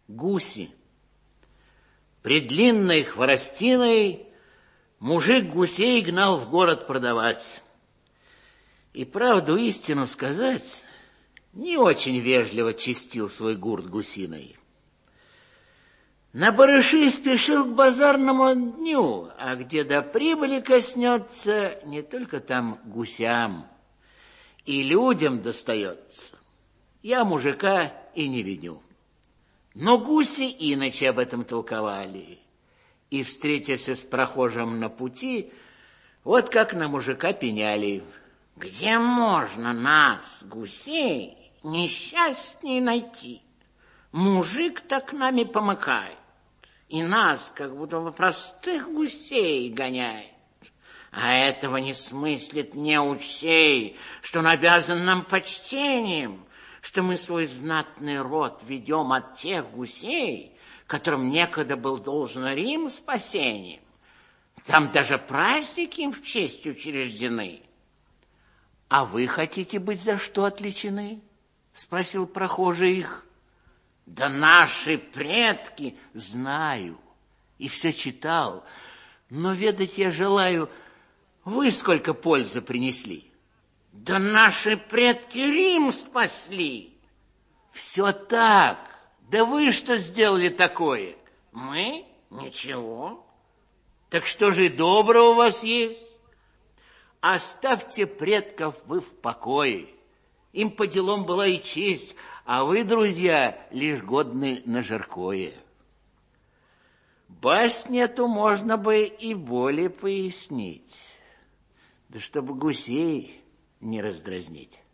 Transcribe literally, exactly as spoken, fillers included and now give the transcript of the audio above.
Гуси. При длинной хворостиной мужик гусей гнал в город продавать. И правду истину сказать, не очень вежливо чистил свой гурт гусиной. На барыши спешил к базарному дню, а где до прибыли коснется, не только там гусям, и людям достается. Я мужика и не виню. Но гуси иначе об этом толковали. И, встретясь с прохожим на пути, вот как на мужика пеняли. Где можно нас, гусей, несчастней найти? Мужик так нами помыкает, и нас, как будто бы простых гусей, гоняет. А этого не смыслит неуч сей, что он обязан нам почтением, что мы свой знатный род ведем от тех гусей, которым некогда был должен Рим спасением. Там даже праздники им в честь учреждены. — А вы хотите быть за что отличены? — спросил прохожий их. — Да наши предки, знаю, и все читал, но ведать я желаю, вы сколько пользы принесли. — Да наши предки Рим спасли. — Все так, да вы что сделали такое? — Мы? Ничего. — Так что же доброго у вас есть? Оставьте предков вы в покое. Им по делам была и честь, а вы, друзья, лишь годны на жаркое. Басню эту можно бы и более пояснить, да чтобы гусей не раздразнить.